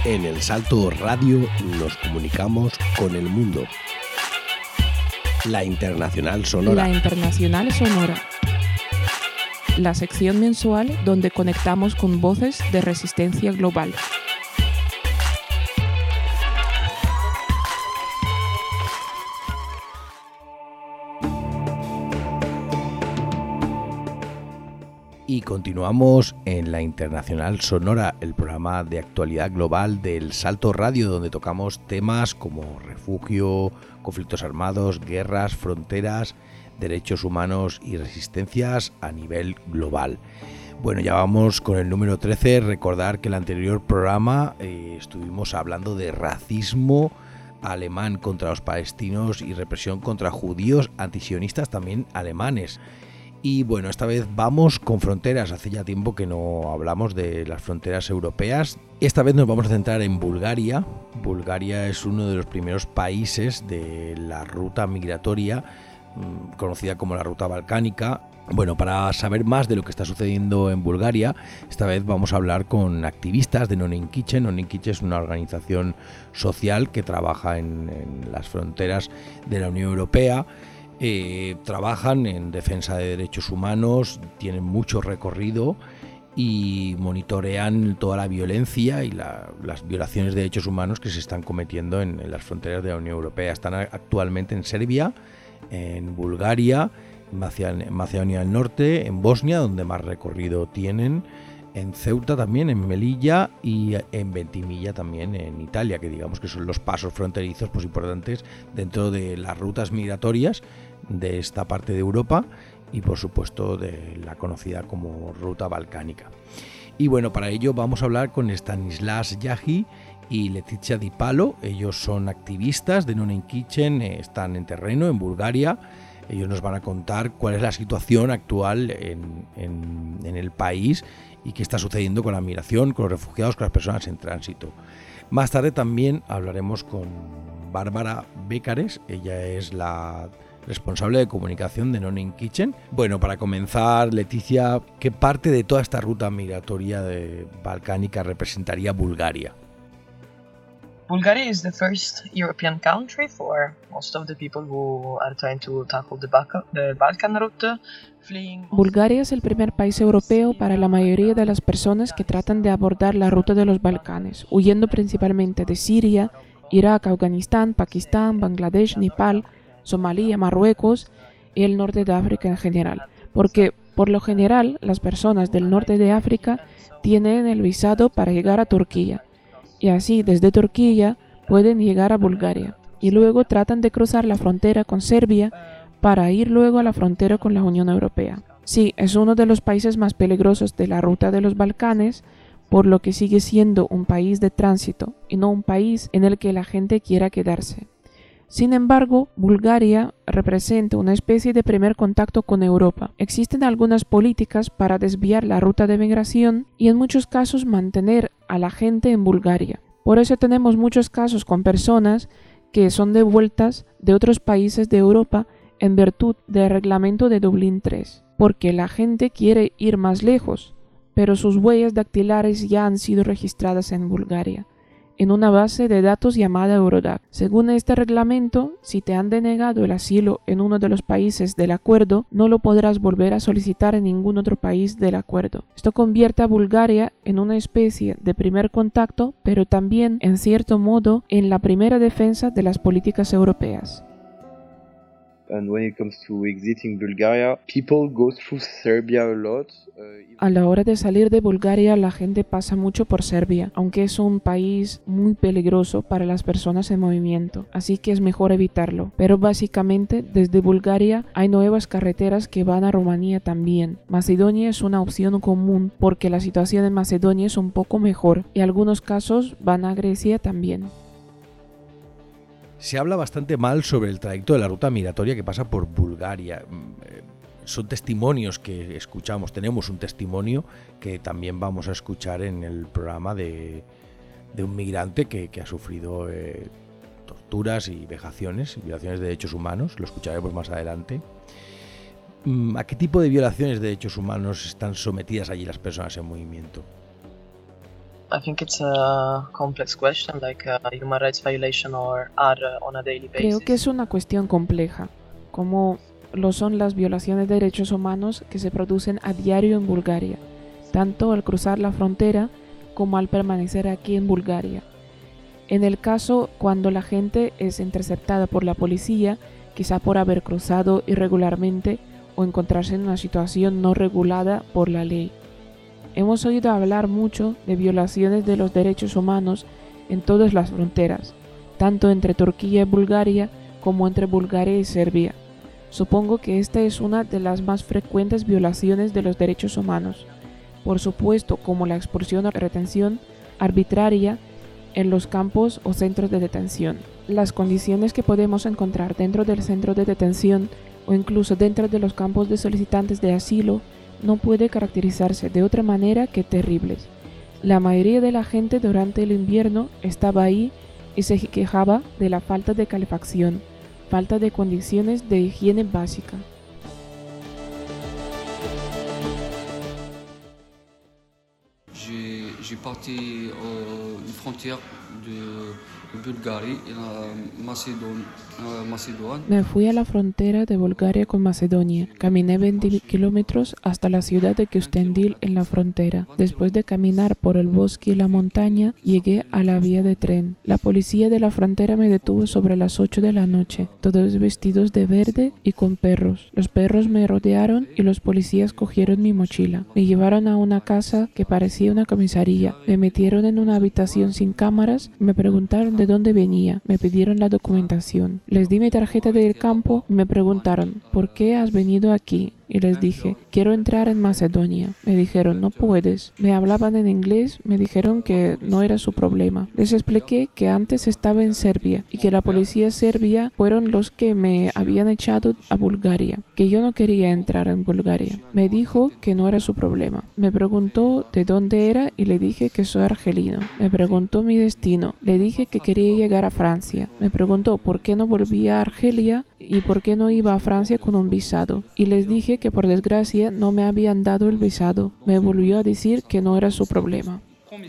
En El Salto Radio nos comunicamos con el mundo. La Internacional Sonora. La Internacional Sonora. La sección mensual donde conectamos con voces de resistencia global. Y continuamos en La Internacional Sonora, el programa de actualidad global del Salto Radio, donde tocamos temas como refugio, conflictos armados, guerras, fronteras, derechos humanos y resistencias a nivel global. Bueno, ya vamos con el número 13. Recordar que en el anterior programa estuvimos hablando de racismo alemán contra los palestinos y represión contra judíos antisionistas también alemanes. Y bueno, esta vez vamos con fronteras. Hace ya tiempo que no hablamos de las fronteras europeas. Esta vez nos vamos a centrar en Bulgaria. Bulgaria es uno de los primeros países de la ruta migratoria, conocida como la ruta balcánica. Bueno, para saber más de lo que está sucediendo en Bulgaria, esta vez vamos a hablar con activistas de Non In Kitchen. Non In Kitchen es una organización social que trabaja en las fronteras de la Unión Europea. Trabajan en defensa de derechos humanos, tienen mucho recorrido y monitorean toda la violencia y las violaciones de derechos humanos que se están cometiendo en las fronteras de la Unión Europea. Están actualmente en Serbia, en Bulgaria, en Macedonia del Norte, en Bosnia, donde más recorrido tienen, en Ceuta también, en Melilla y en Ventimiglia también en Italia, que digamos que son los pasos fronterizos pues importantes dentro de las rutas migratorias de esta parte de Europa y por supuesto de la conocida como ruta balcánica. Y bueno, para ello vamos a hablar con Stanislas Yaji y Letizia Di Palo. Ellos son activistas de Non In Kitchen, están en terreno en Bulgaria. Ellos nos van a contar cuál es la situación actual en el país y qué está sucediendo con la migración, con los refugiados, con las personas en tránsito. Más tarde también hablaremos con Bárbara Bécares. Ella es la responsable de comunicación de Non In Kitchen. Bueno, para comenzar, Leticia, ¿qué parte de toda esta ruta migratoria balcánica representaría Bulgaria? Bulgaria is the first European country for most of the people who are trying to tackle the Balkan route. Bulgaria es el primer país europeo para la mayoría de las personas que tratan de abordar la ruta de los Balcanes, huyendo principalmente de Siria, Irak, Afganistán, Pakistán, Bangladesh, Nepal, Somalia, Marruecos y el norte de África en general, porque por lo general las personas del norte de África tienen el visado para llegar a Turquía y así desde Turquía pueden llegar a Bulgaria y luego tratan de cruzar la frontera con Serbia para ir luego a la frontera con la Unión Europea. Sí, es uno de los países más peligrosos de la ruta de los Balcanes, por lo que sigue siendo un país de tránsito y no un país en el que la gente quiera quedarse. Sin embargo, Bulgaria representa una especie de primer contacto con Europa. Existen algunas políticas para desviar la ruta de migración y en muchos casos mantener a la gente en Bulgaria. Por eso tenemos muchos casos con personas que son devueltas de otros países de Europa en virtud del reglamento de Dublín III, porque la gente quiere ir más lejos, pero sus huellas dactilares ya han sido registradas en Bulgaria, en una base de datos llamada Eurodac. Según este reglamento, si te han denegado el asilo en uno de los países del acuerdo, no lo podrás volver a solicitar en ningún otro país del acuerdo. Esto convierte a Bulgaria en una especie de primer contacto, pero también, en cierto modo, en la primera defensa de las políticas europeas. And when it comes to exiting Bulgaria, people go through Serbia a lot. A la hora de salir de Bulgaria, la gente pasa mucho por Serbia, aunque es un país muy peligroso para las personas en movimiento, así que es mejor evitarlo. Pero básicamente, desde Bulgaria hay nuevas carreteras que van a Rumanía también. Macedonia es una opción común porque la situación en Macedonia es un poco mejor y algunos casos van a Grecia también. Se habla bastante mal sobre el trayecto de la ruta migratoria que pasa por Bulgaria. Son testimonios que escuchamos. Tenemos un testimonio que también vamos a escuchar en el programa de un migrante que ha sufrido torturas y vejaciones, violaciones de derechos humanos. Lo escucharemos más adelante. ¿A qué tipo de violaciones de derechos humanos están sometidas allí las personas en movimiento? I think it's a complex question, like human rights violation are on a daily basis. Creo que es una cuestión compleja, como lo son las violaciones de derechos humanos que se producen a diario en Bulgaria, tanto al cruzar la frontera como al permanecer aquí en Bulgaria. En el caso cuando la gente es interceptada por la policía, quizá por haber cruzado irregularmente o encontrarse en una situación no regulada por la ley. Hemos oído hablar mucho de violaciones de los derechos humanos en todas las fronteras, tanto entre Turquía y Bulgaria como entre Bulgaria y Serbia. Supongo que esta es una de las más frecuentes violaciones de los derechos humanos, por supuesto como la expulsión o retención arbitraria en los campos o centros de detención. Las condiciones que podemos encontrar dentro del centro de detención o incluso dentro de los campos de solicitantes de asilo no puede caracterizarse de otra manera que terribles. La mayoría de la gente durante el invierno estaba ahí y se quejaba de la falta de calefacción, falta de condiciones de higiene básica. J'ai parti une frontière de Bulgarie et la Macédoine. Me fui a la frontera de Bulgaria con Macedonia. Caminé 20 kilómetros hasta la ciudad de Küstendil en la frontera. Después de caminar por el bosque y la montaña, llegué a la vía de tren. La policía de la frontera me detuvo sobre las 8 de la noche, todos vestidos de verde y con perros. Los perros me rodearon y los policías cogieron mi mochila. Me llevaron a una casa que parecía una comisaría. Me metieron en una habitación sin cámaras. Me preguntaron de dónde venía. Me pidieron la documentación. Les di mi tarjeta del campo y me preguntaron, ¿por qué has venido aquí? Y les dije, quiero entrar en Macedonia. Me dijeron, no puedes. Me hablaban en inglés, me dijeron que no era su problema. Les expliqué que antes estaba en Serbia y que la policía serbia fueron los que me habían echado a Bulgaria, que yo no quería entrar en Bulgaria. Me dijo que no era su problema. Me preguntó de dónde era y le dije que soy argelino. Me preguntó mi destino. Le dije que quería llegar a Francia. Me preguntó por qué no volvía a Argelia y por qué no iba a Francia con un visado. Y les dije que por desgracia no me habían dado el visado. Me volvió a decir que no era su problema.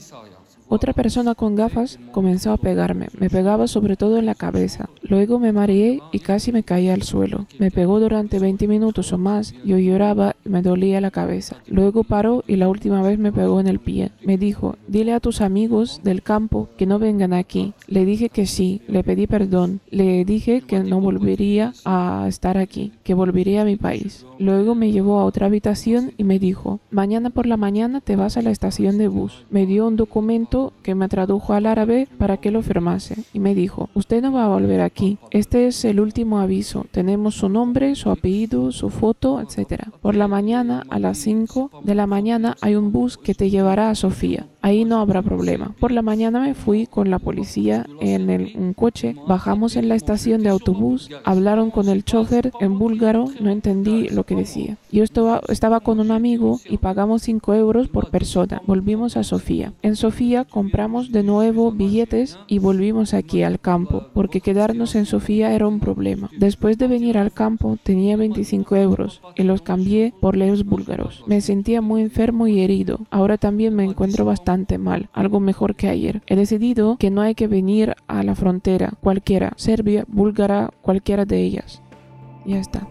Otra persona con gafas comenzó a pegarme. Me pegaba sobre todo en la cabeza. Luego me mareé y casi me caí al suelo. Me pegó durante 20 minutos o más. Yo lloraba y me dolía la cabeza. Luego paró y la última vez me pegó en el pie. Me dijo, dile a tus amigos del campo que no vengan aquí. Le dije que sí. Le pedí perdón. Le dije que no volvería a estar aquí, que volvería a mi país. Luego me llevó a otra habitación y me dijo, mañana por la mañana te vas a la estación de bus. Me dio un documento que me tradujo al árabe para que lo firmase y me dijo, usted no va a volver aquí, este es el último aviso, tenemos su nombre, su apellido, su foto, etc. Por la mañana a las 5 de la mañana hay un bus que te llevará a Sofía, ahí no habrá problema. Por la mañana me fui con la policía en un coche, bajamos en la estación de autobús, hablaron con el chofer en búlgaro, no entendí lo que decía. Yo estaba con un amigo y pagamos 5 euros por persona, volvimos a Sofía. En Sofía compramos de nuevo billetes y volvimos aquí al campo, porque quedarnos en Sofía era un problema. Después de venir al campo tenía 25 euros y los cambié por leos búlgaros. Me sentía muy enfermo y herido. Ahora también me encuentro bastante mal, algo mejor que ayer. He decidido que no hay que venir a la frontera, cualquiera, Serbia, búlgara, cualquiera de ellas. Ya está.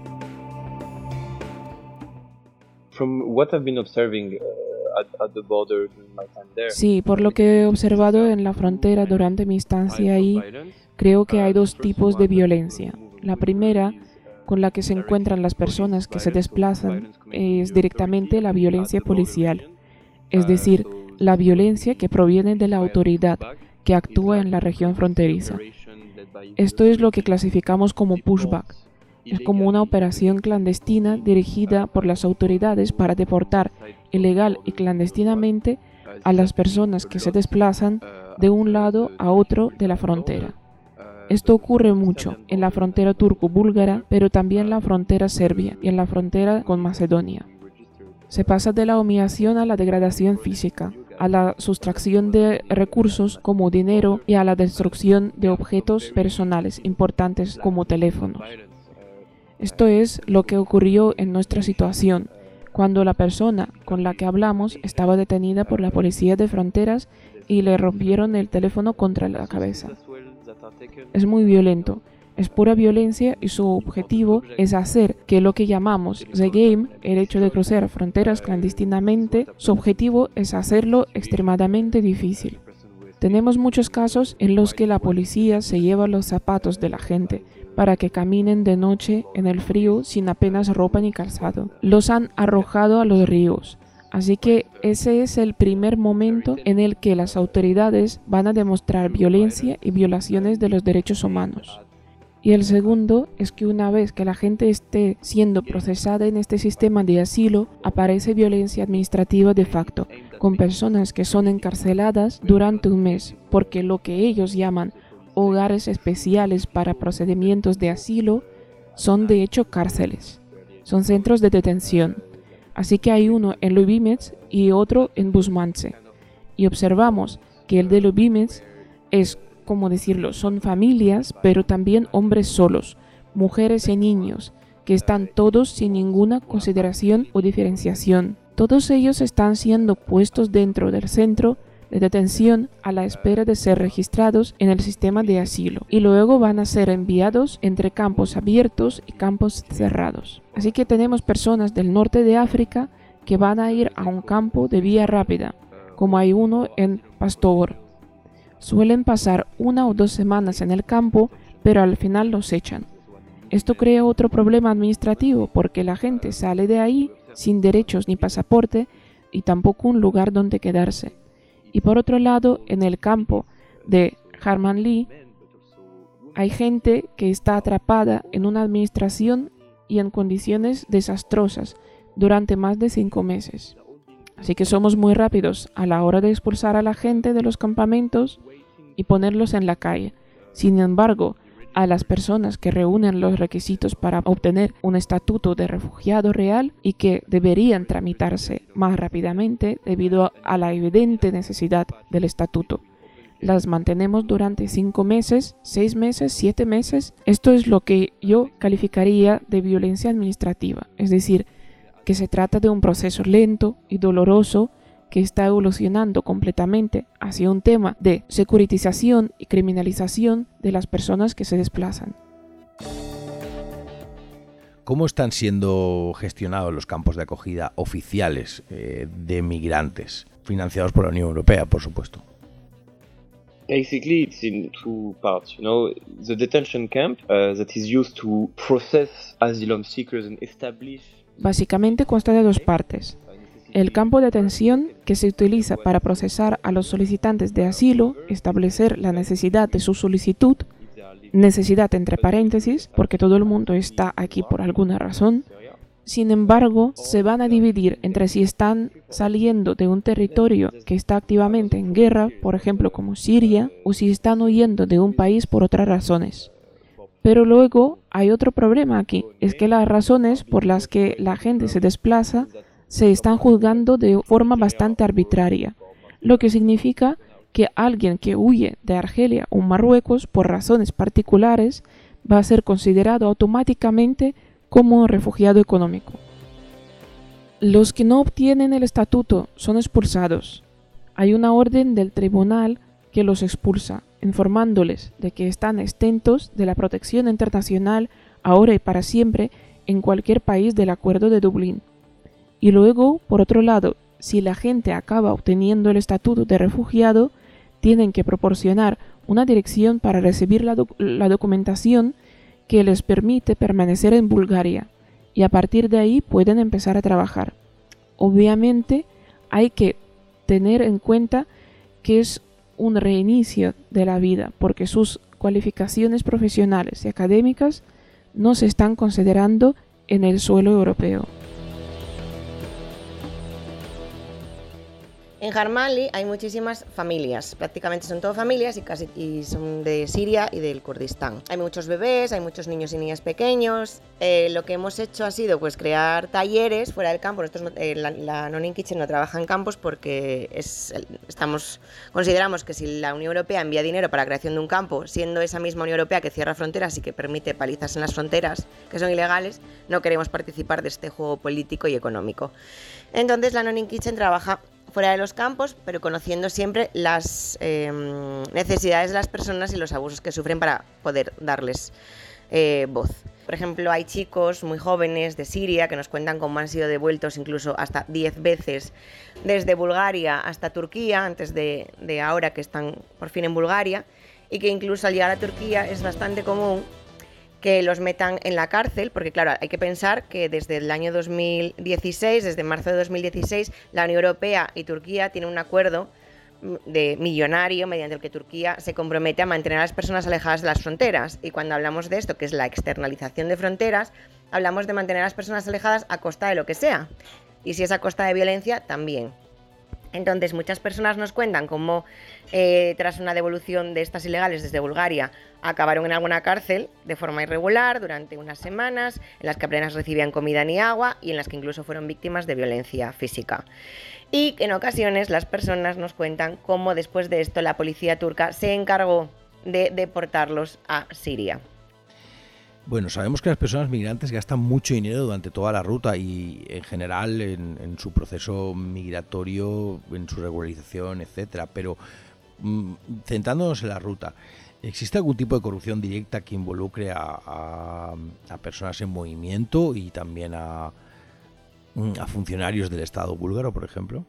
From what I've been observing at the border during my time there. Sí, por lo que he observado en la frontera durante mi estancia ahí, creo que hay dos tipos de violencia. La primera, con la que se encuentran las personas que se desplazan, es directamente la violencia policial, es decir, la violencia que proviene de la autoridad que actúa en la región fronteriza. Esto es lo que clasificamos como pushback. Es como una operación clandestina dirigida por las autoridades para deportar ilegal y clandestinamente a las personas que se desplazan de un lado a otro de la frontera. Esto ocurre mucho en la frontera turco-búlgara, pero también en la frontera serbia y en la frontera con Macedonia. Se pasa de la humillación a la degradación física, a la sustracción de recursos como dinero y a la destrucción de objetos personales importantes como teléfonos. Esto es lo que ocurrió en nuestra situación, cuando la persona con la que hablamos estaba detenida por la policía de fronteras y le rompieron el teléfono contra la cabeza. Es muy violento. Es pura violencia y su objetivo es hacer que lo que llamamos the game, el hecho de cruzar fronteras clandestinamente, su objetivo es hacerlo extremadamente difícil. Tenemos muchos casos en los que la policía se lleva los zapatos de la gente para que caminen de noche en el frío sin apenas ropa ni calzado. Los han arrojado a los ríos. Así que ese es el primer momento en el que las autoridades van a demostrar violencia y violaciones de los derechos humanos. Y el segundo es que una vez que la gente esté siendo procesada en este sistema de asilo, aparece violencia administrativa de facto, con personas que son encarceladas durante un mes, porque lo que ellos llaman hogares especiales para procedimientos de asilo son de hecho cárceles, son centros de detención. Así que hay uno en Lubimets y otro en Busmance. Y observamos que el de Lubimets es, como decirlo, son familias, pero también hombres solos, mujeres y niños, que están todos sin ninguna consideración o diferenciación. Todos ellos están siendo puestos dentro del centro de detención a la espera de ser registrados en el sistema de asilo y luego van a ser enviados entre campos abiertos y campos cerrados. Así que tenemos personas del norte de África que van a ir a un campo de vía rápida, como hay uno en Pastor. Suelen pasar 1 o 2 semanas en el campo, pero al final los echan. Esto crea otro problema administrativo porque la gente sale de ahí sin derechos ni pasaporte y tampoco un lugar donde quedarse. Y por otro lado, en el campo de Harmanli hay gente que está atrapada en una administración y en condiciones desastrosas durante más de 5 meses. Así que somos muy rápidos a la hora de expulsar a la gente de los campamentos y ponerlos en la calle. Sin embargo, a las personas que reúnen los requisitos para obtener un estatuto de refugiado real y que deberían tramitarse más rápidamente debido a la evidente necesidad del estatuto, las mantenemos durante 5 meses, 6 meses, 7 meses. Esto es lo que yo calificaría de violencia administrativa, es decir, que se trata de un proceso lento y doloroso que está evolucionando completamente hacia un tema de securitización y criminalización de las personas que se desplazan. ¿Cómo están siendo gestionados los campos de acogida oficiales de migrantes, financiados por la Unión Europea, por supuesto? Basically, it's in 2 parts. The detention camp that is used to process asylum seekers and establish. Básicamente consta de 2 partes. El campo de detención, que se utiliza para procesar a los solicitantes de asilo, establecer la necesidad de su solicitud, necesidad entre paréntesis, porque todo el mundo está aquí por alguna razón. Sin embargo, se van a dividir entre si están saliendo de un territorio que está activamente en guerra, por ejemplo como Siria, o si están huyendo de un país por otras razones. Pero luego hay otro problema aquí, es que las razones por las que la gente se desplaza se están juzgando de forma bastante arbitraria, lo que significa que alguien que huye de Argelia o Marruecos por razones particulares va a ser considerado automáticamente como un refugiado económico. Los que no obtienen el estatuto son expulsados. Hay una orden del tribunal que los expulsa, informándoles de que están exentos de la protección internacional ahora y para siempre en cualquier país del Acuerdo de Dublín. Y luego, por otro lado, si la gente acaba obteniendo el estatuto de refugiado, tienen que proporcionar una dirección para recibir la documentación que les permite permanecer en Bulgaria, y a partir de ahí pueden empezar a trabajar. Obviamente, hay que tener en cuenta que es un reinicio de la vida, porque sus cualificaciones profesionales y académicas no se están considerando en el suelo europeo. En Harmanli hay muchísimas familias, prácticamente son todas familias y son de Siria y del Kurdistán. Hay muchos bebés, hay muchos niños y niñas pequeños. Lo que hemos hecho ha sido crear talleres fuera del campo. Nosotros, la Non in Kitchen no trabaja en campos porque consideramos que si la Unión Europea envía dinero para la creación de un campo, siendo esa misma Unión Europea que cierra fronteras y que permite palizas en las fronteras que son ilegales, no queremos participar de este juego político y económico. Entonces la Non in Kitchen trabaja fuera de los campos, pero conociendo siempre las necesidades de las personas y los abusos que sufren para poder darles voz. Por ejemplo, hay chicos muy jóvenes de Siria que nos cuentan cómo han sido devueltos incluso hasta 10 veces desde Bulgaria hasta Turquía, antes de ahora que están por fin en Bulgaria, y que incluso al llegar a Turquía es bastante común que los metan en la cárcel, porque claro, hay que pensar que desde el año 2016, desde marzo de 2016, la Unión Europea y Turquía tienen un acuerdo millonario mediante el que Turquía se compromete a mantener a las personas alejadas de las fronteras. Y cuando hablamos de esto, que es la externalización de fronteras, hablamos de mantener a las personas alejadas a costa de lo que sea. Y si es a costa de violencia, también. Entonces, muchas personas nos cuentan cómo tras una devolución de estas ilegales desde Bulgaria acabaron en alguna cárcel de forma irregular durante unas semanas, en las que apenas recibían comida ni agua y en las que incluso fueron víctimas de violencia física. Y en ocasiones las personas nos cuentan cómo después de esto la policía turca se encargó de deportarlos a Siria. Bueno, sabemos que las personas migrantes gastan mucho dinero durante toda la ruta y en general en su proceso migratorio, en su regularización, etcétera. Pero centrándonos en la ruta, ¿existe algún tipo de corrupción directa que involucre a personas en movimiento y también a funcionarios del Estado búlgaro, por ejemplo?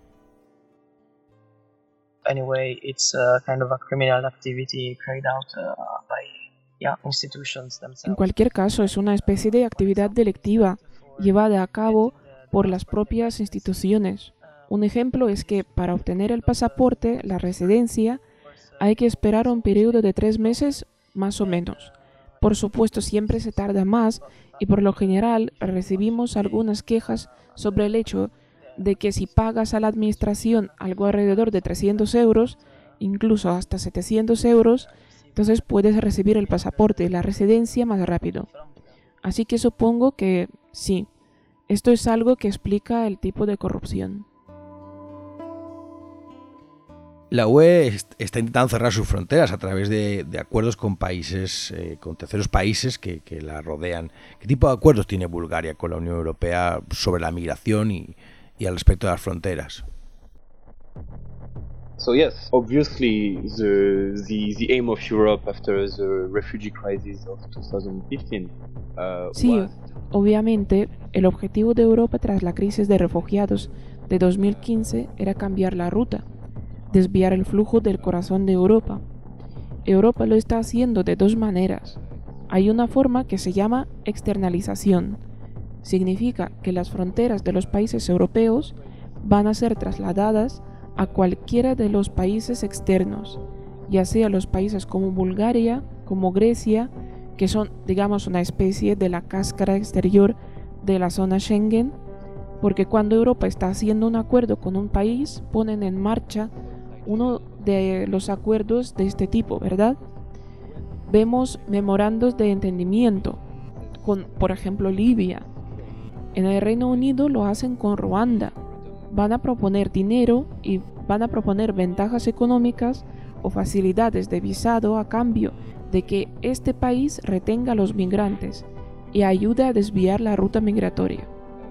Anyway, it's a kind of a criminal activity carried out by institutions themselves. En cualquier caso, es una especie de actividad delictiva llevada a cabo por las propias instituciones. Un ejemplo es que para obtener el pasaporte, la residencia, hay que esperar un periodo de 3 meses más o menos. Por supuesto, siempre se tarda más y por lo general recibimos algunas quejas sobre el hecho de que si pagas a la administración algo alrededor de 300 euros, incluso hasta 700 euros, entonces puedes recibir el pasaporte y la residencia más rápido. Así que supongo que sí, esto es algo que explica el tipo de corrupción. La UE está intentando cerrar sus fronteras a través de acuerdos con países, con terceros países que la rodean. ¿Qué tipo de acuerdos tiene Bulgaria con la Unión Europea sobre la migración y al respecto de las fronteras? So yes, obviously the aim of Europe after the refugee crisis of 2015 Sí, obviamente, el objetivo de Europa tras la crisis de refugiados de 2015 era cambiar la ruta, desviar el flujo del corazón de Europa. Europa lo está haciendo de 2 maneras. Hay una forma que se llama externalización. Significa que las fronteras de los países europeos van a ser trasladadas a cualquiera de los países externos, ya sea los países como Bulgaria, como Grecia, que son, digamos, una especie de la cáscara exterior de la zona Schengen, porque cuando Europa está haciendo un acuerdo con un país, ponen en marcha uno de los acuerdos de este tipo, ¿verdad? Vemos memorandos de entendimiento con, por ejemplo, Libia. En el Reino Unido lo hacen con Ruanda. Van a proponer dinero y van a proponer ventajas económicas o facilidades de visado a cambio de que este país retenga a los migrantes y ayude a desviar la ruta migratoria.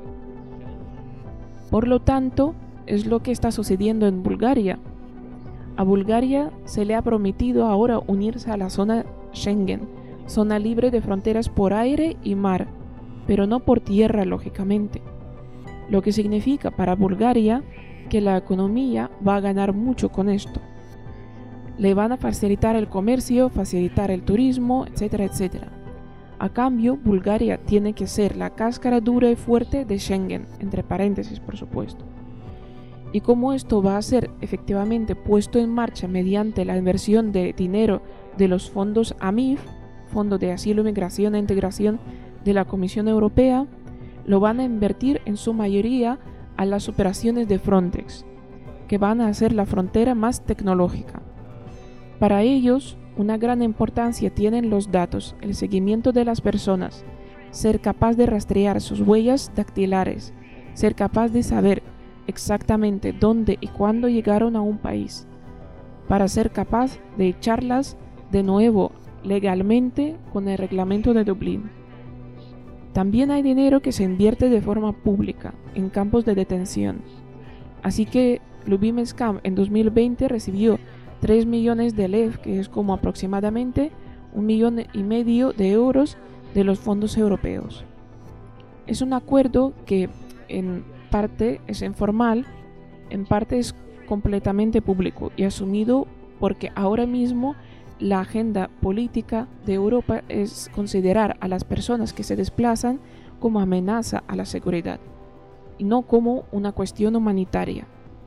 Por lo tanto, es lo que está sucediendo en Bulgaria. A Bulgaria se le ha prometido ahora unirse a la zona Schengen, zona libre de fronteras por aire y mar, pero no por tierra, lógicamente. Lo que significa para Bulgaria que la economía va a ganar mucho con esto. Le van a facilitar el comercio, facilitar el turismo, etcétera, etcétera. A cambio, Bulgaria tiene que ser la cáscara dura y fuerte de Schengen, entre paréntesis, por supuesto. Y como esto va a ser efectivamente puesto en marcha mediante la inversión de dinero de los fondos AMIF, Fondo de Asilo, Migración e Integración de la Comisión Europea, lo van a invertir en su mayoría a las operaciones de Frontex, que van a hacer la frontera más tecnológica. Para ellos, una gran importancia tienen los datos, el seguimiento de las personas, ser capaz de rastrear sus huellas dactilares, ser capaz de saber exactamente dónde y cuándo llegaron a un país, para ser capaz de echarlas de nuevo legalmente con el reglamento de Dublín. También hay dinero que se invierte de forma pública en campos de detención. Así que Lubimec Camp en 2020 recibió 3 millones de lev, que es como aproximadamente 1,5 millones de euros de los fondos europeos. Es un acuerdo que en parte es informal, en parte es completamente público y asumido porque ahora mismo la agenda política de Europa es considerar a las personas que se desplazan como amenaza a la seguridad y no como una cuestión humanitaria.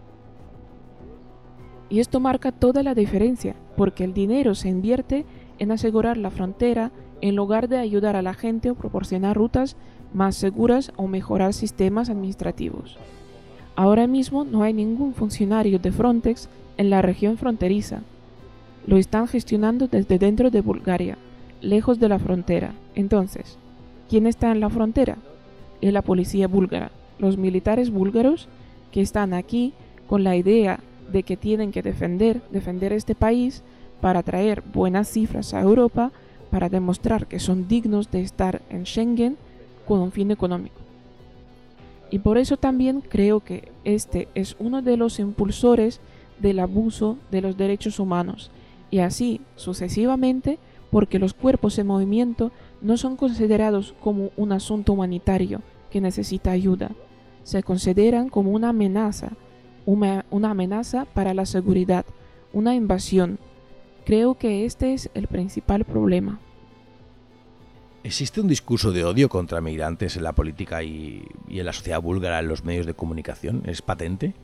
Y esto marca toda la diferencia, porque el dinero se invierte en asegurar la frontera en lugar de ayudar a la gente o proporcionar rutas más seguras o mejorar sistemas administrativos. Ahora mismo no hay ningún funcionario de Frontex en la región fronteriza. Lo están gestionando desde dentro de Bulgaria, lejos de la frontera. Entonces, ¿quién está en la frontera? Es la policía búlgara, los militares búlgaros que están aquí con la idea de que tienen que defender este país para traer buenas cifras a Europa, para demostrar que son dignos de estar en Schengen con un fin económico. Y por eso también creo que este es uno de los impulsores del abuso de los derechos humanos, y así sucesivamente, porque los cuerpos en movimiento no son considerados como un asunto humanitario que necesita ayuda, se consideran como una amenaza para la seguridad, una invasión. Creo que este es el principal problema. ¿Existe un discurso de odio contra migrantes en la política y en la sociedad búlgara, en los medios de comunicación? ¿Es patente?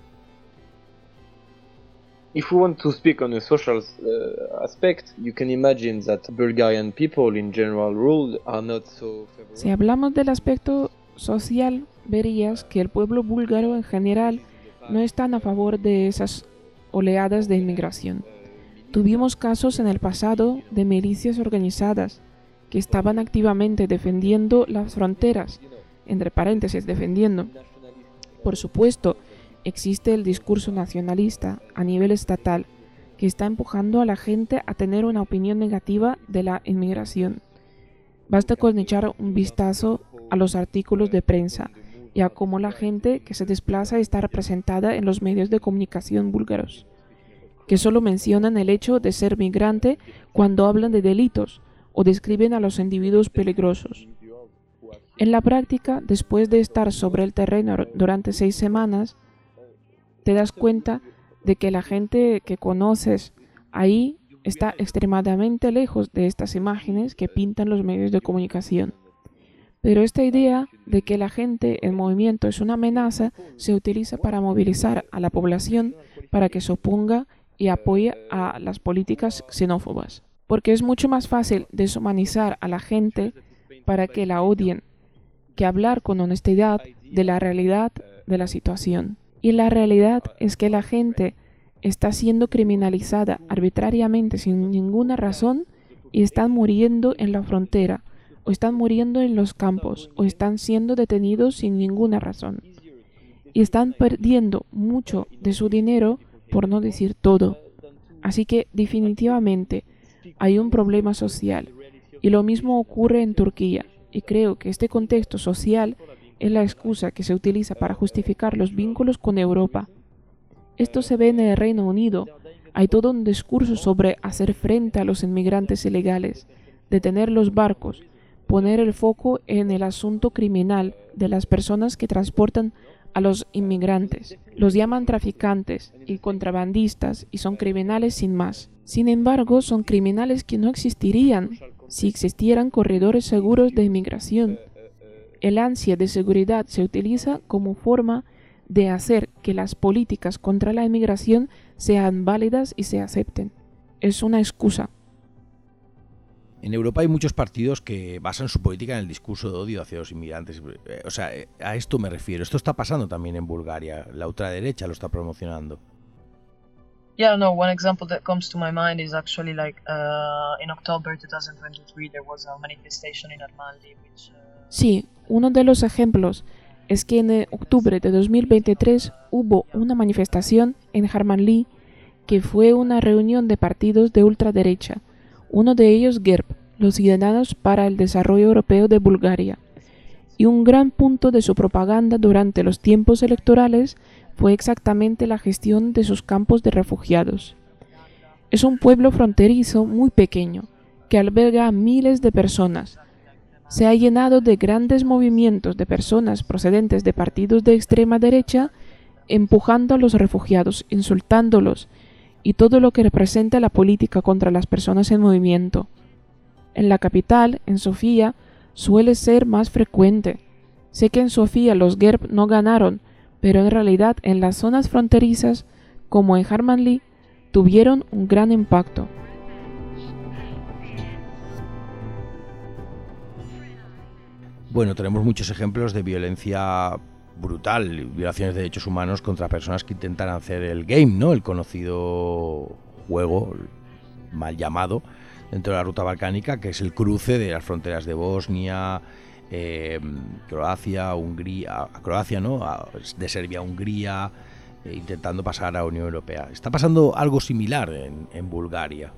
If we want to speak on a social aspect, you can imagine that Bulgarian people in general rule are not so favorable. Si hablamos del aspecto social, verías que el pueblo búlgaro en general no están a favor de esas oleadas de inmigración. Tuvimos casos en el pasado de milicias organizadas que estaban activamente defendiendo las fronteras, entre paréntesis, defendiendo. Por supuesto, existe el discurso nacionalista a nivel estatal que está empujando a la gente a tener una opinión negativa de la inmigración. Basta con echar un vistazo a los artículos de prensa y a cómo la gente que se desplaza está representada en los medios de comunicación búlgaros, que solo mencionan el hecho de ser migrante cuando hablan de delitos o describen a los individuos peligrosos. En la práctica, después de estar sobre el terreno durante 6 semanas, te das cuenta de que la gente que conoces ahí está extremadamente lejos de estas imágenes que pintan los medios de comunicación. Pero esta idea de que la gente en movimiento es una amenaza se utiliza para movilizar a la población para que se oponga y apoye a las políticas xenófobas. Porque es mucho más fácil deshumanizar a la gente para que la odien que hablar con honestidad de la realidad de la situación. Y la realidad es que la gente está siendo criminalizada arbitrariamente sin ninguna razón y están muriendo en la frontera, o están muriendo en los campos, o están siendo detenidos sin ninguna razón. Y están perdiendo mucho de su dinero, por no decir todo. Así que definitivamente hay un problema social, y lo mismo ocurre en Turquía, y creo que este contexto social es la excusa que se utiliza para justificar los vínculos con Europa. Esto se ve en el Reino Unido. Hay todo un discurso sobre hacer frente a los inmigrantes ilegales, detener los barcos, poner el foco en el asunto criminal de las personas que transportan a los inmigrantes. Los llaman traficantes y contrabandistas y son criminales sin más. Sin embargo, son criminales que no existirían si existieran corredores seguros de inmigración. El ansia de seguridad se utiliza como forma de hacer que las políticas contra la inmigración sean válidas y se acepten. Es una excusa. En Europa hay muchos partidos que basan su política en el discurso de odio hacia los inmigrantes. O sea, a esto me refiero. Esto está pasando también en Bulgaria. La ultraderecha lo está promocionando. Yeah, no, one example that comes to my mind is actually like in October 2023 there was a manifestation in Armali which Sí, uno de los ejemplos es que en octubre de 2023 hubo una manifestación en Harmanli que fue una reunión de partidos de ultraderecha, uno de ellos GERB, los Ciudadanos para el Desarrollo Europeo de Bulgaria, y un gran punto de su propaganda durante los tiempos electorales fue exactamente la gestión de sus campos de refugiados. Es un pueblo fronterizo muy pequeño, que alberga a miles de personas. Se ha llenado de grandes movimientos de personas procedentes de partidos de extrema derecha, empujando a los refugiados, insultándolos, y todo lo que representa la política contra las personas en movimiento. En la capital, en Sofía, suele ser más frecuente. Sé que en Sofía los GERB no ganaron, pero en realidad en las zonas fronterizas, como en Harmanli, tuvieron un gran impacto. Bueno, tenemos muchos ejemplos de violencia brutal, violaciones de derechos humanos contra personas que intentan hacer el game, ¿no? El conocido juego, mal llamado, dentro de la ruta balcánica, que es el cruce de las fronteras de Bosnia, Croacia, Hungría, Croacia, ¿no? De Serbia a Hungría, intentando pasar a la Unión Europea. Está pasando algo similar en Bulgaria.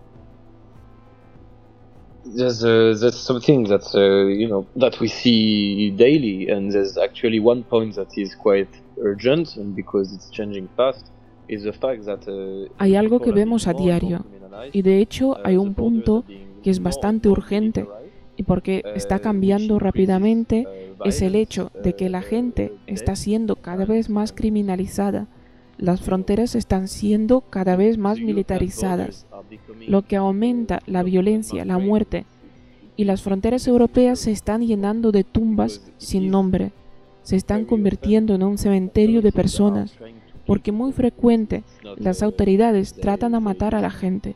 There's something that that we see daily, and there's actually one point that is quite urgent, and because it's changing fast, is the fact that hay algo que vemos a diario, y de hecho hay un punto que es bastante urgente, y porque está cambiando rápidamente, es el hecho de que la gente está siendo cada vez más criminalizada. Las fronteras están siendo cada vez más militarizadas, lo que aumenta la violencia, la muerte, y las fronteras europeas se están llenando de tumbas sin nombre, se están convirtiendo en un cementerio de personas, porque muy frecuente las autoridades tratan a matar a la gente.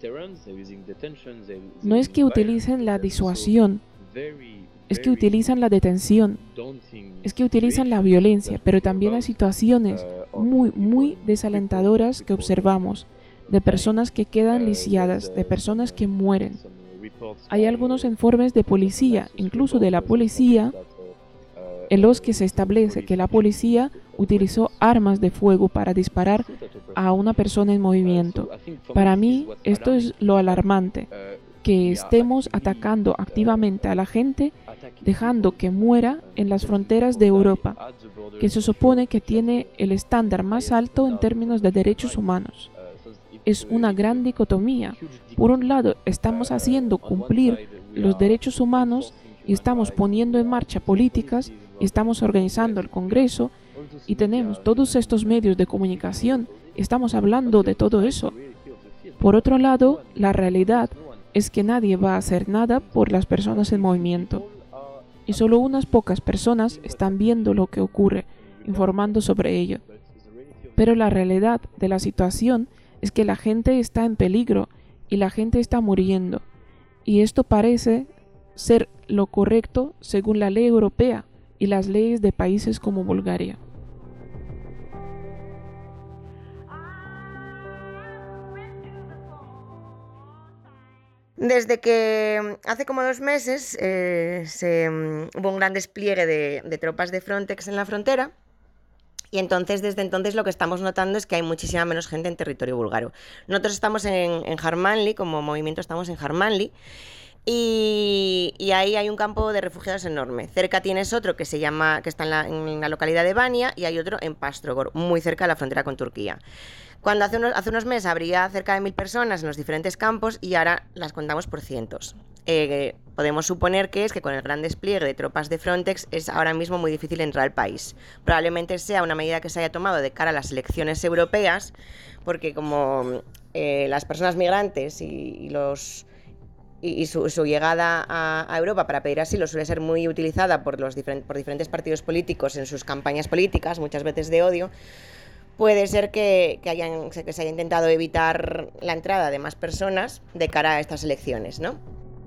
No es que utilicen la disuasión, es que utilizan la detención, es que utilizan la violencia, pero también hay situaciones muy desalentadoras que observamos, de personas que quedan lisiadas, de personas que mueren. Hay algunos informes de policía, incluso de la policía, en los que se establece que la policía utilizó armas de fuego para disparar a una persona en movimiento. Para mí, esto es lo alarmante, que estemos atacando activamente a la gente, dejando que muera en las fronteras de Europa, que se supone que tiene el estándar más alto en términos de derechos humanos. Es una gran dicotomía. Por un lado, estamos haciendo cumplir los derechos humanos y estamos poniendo en marcha políticas, y estamos organizando el Congreso y tenemos todos estos medios de comunicación, estamos hablando de todo eso. Por otro lado, la realidad es que nadie va a hacer nada por las personas en movimiento. Y solo unas pocas personas están viendo lo que ocurre, informando sobre ello. Pero la realidad de la situación es que la gente está en peligro y la gente está muriendo. Y esto parece ser lo correcto según la ley europea y las leyes de países como Bulgaria. Desde que hace como 2 meses hubo un gran despliegue de tropas de Frontex en la frontera, y desde entonces lo que estamos notando es que hay muchísima menos gente en territorio búlgaro. Nosotros estamos en Harmanli, como movimiento estamos en Harmanli, y ahí hay un campo de refugiados enorme. Cerca tienes otro que está en la localidad de Bania, y hay otro en Pastrogor, muy cerca de la frontera con Turquía. Cuando hace unos meses habría cerca de 1000 personas en los diferentes campos, y ahora las contamos por cientos. Podemos suponer que es que con el gran despliegue de tropas de Frontex es ahora mismo muy difícil entrar al país. Probablemente sea una medida que se haya tomado de cara a las elecciones europeas, porque como las personas migrantes y su llegada a Europa para pedir asilo suele ser muy utilizada por diferentes partidos políticos en sus campañas políticas, muchas veces de odio, puede ser que se haya intentado evitar la entrada de más personas de cara a estas elecciones, ¿no?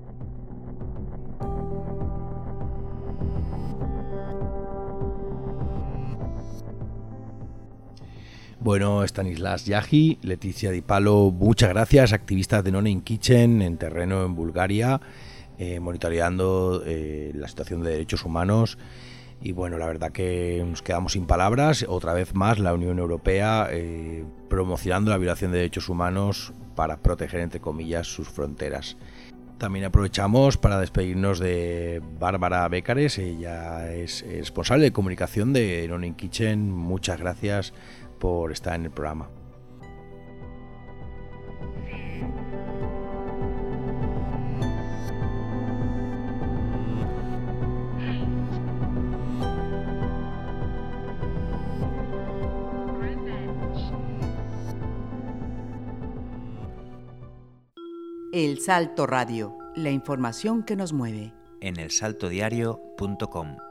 Bueno, Stanislas Yaji, Leticia Di Palo, muchas gracias, activistas de Non in Kitchen en terreno en Bulgaria, monitoreando la situación de derechos humanos. Y bueno, la verdad que nos quedamos sin palabras. Otra vez más la Unión Europea promocionando la violación de derechos humanos para proteger, entre comillas, sus fronteras. También aprovechamos para despedirnos de Bárbara Bécares. Ella es responsable de comunicación de Learning Kitchen. Muchas gracias por estar en el programa. El Salto Radio, la información que nos mueve. En elsaltodiario.com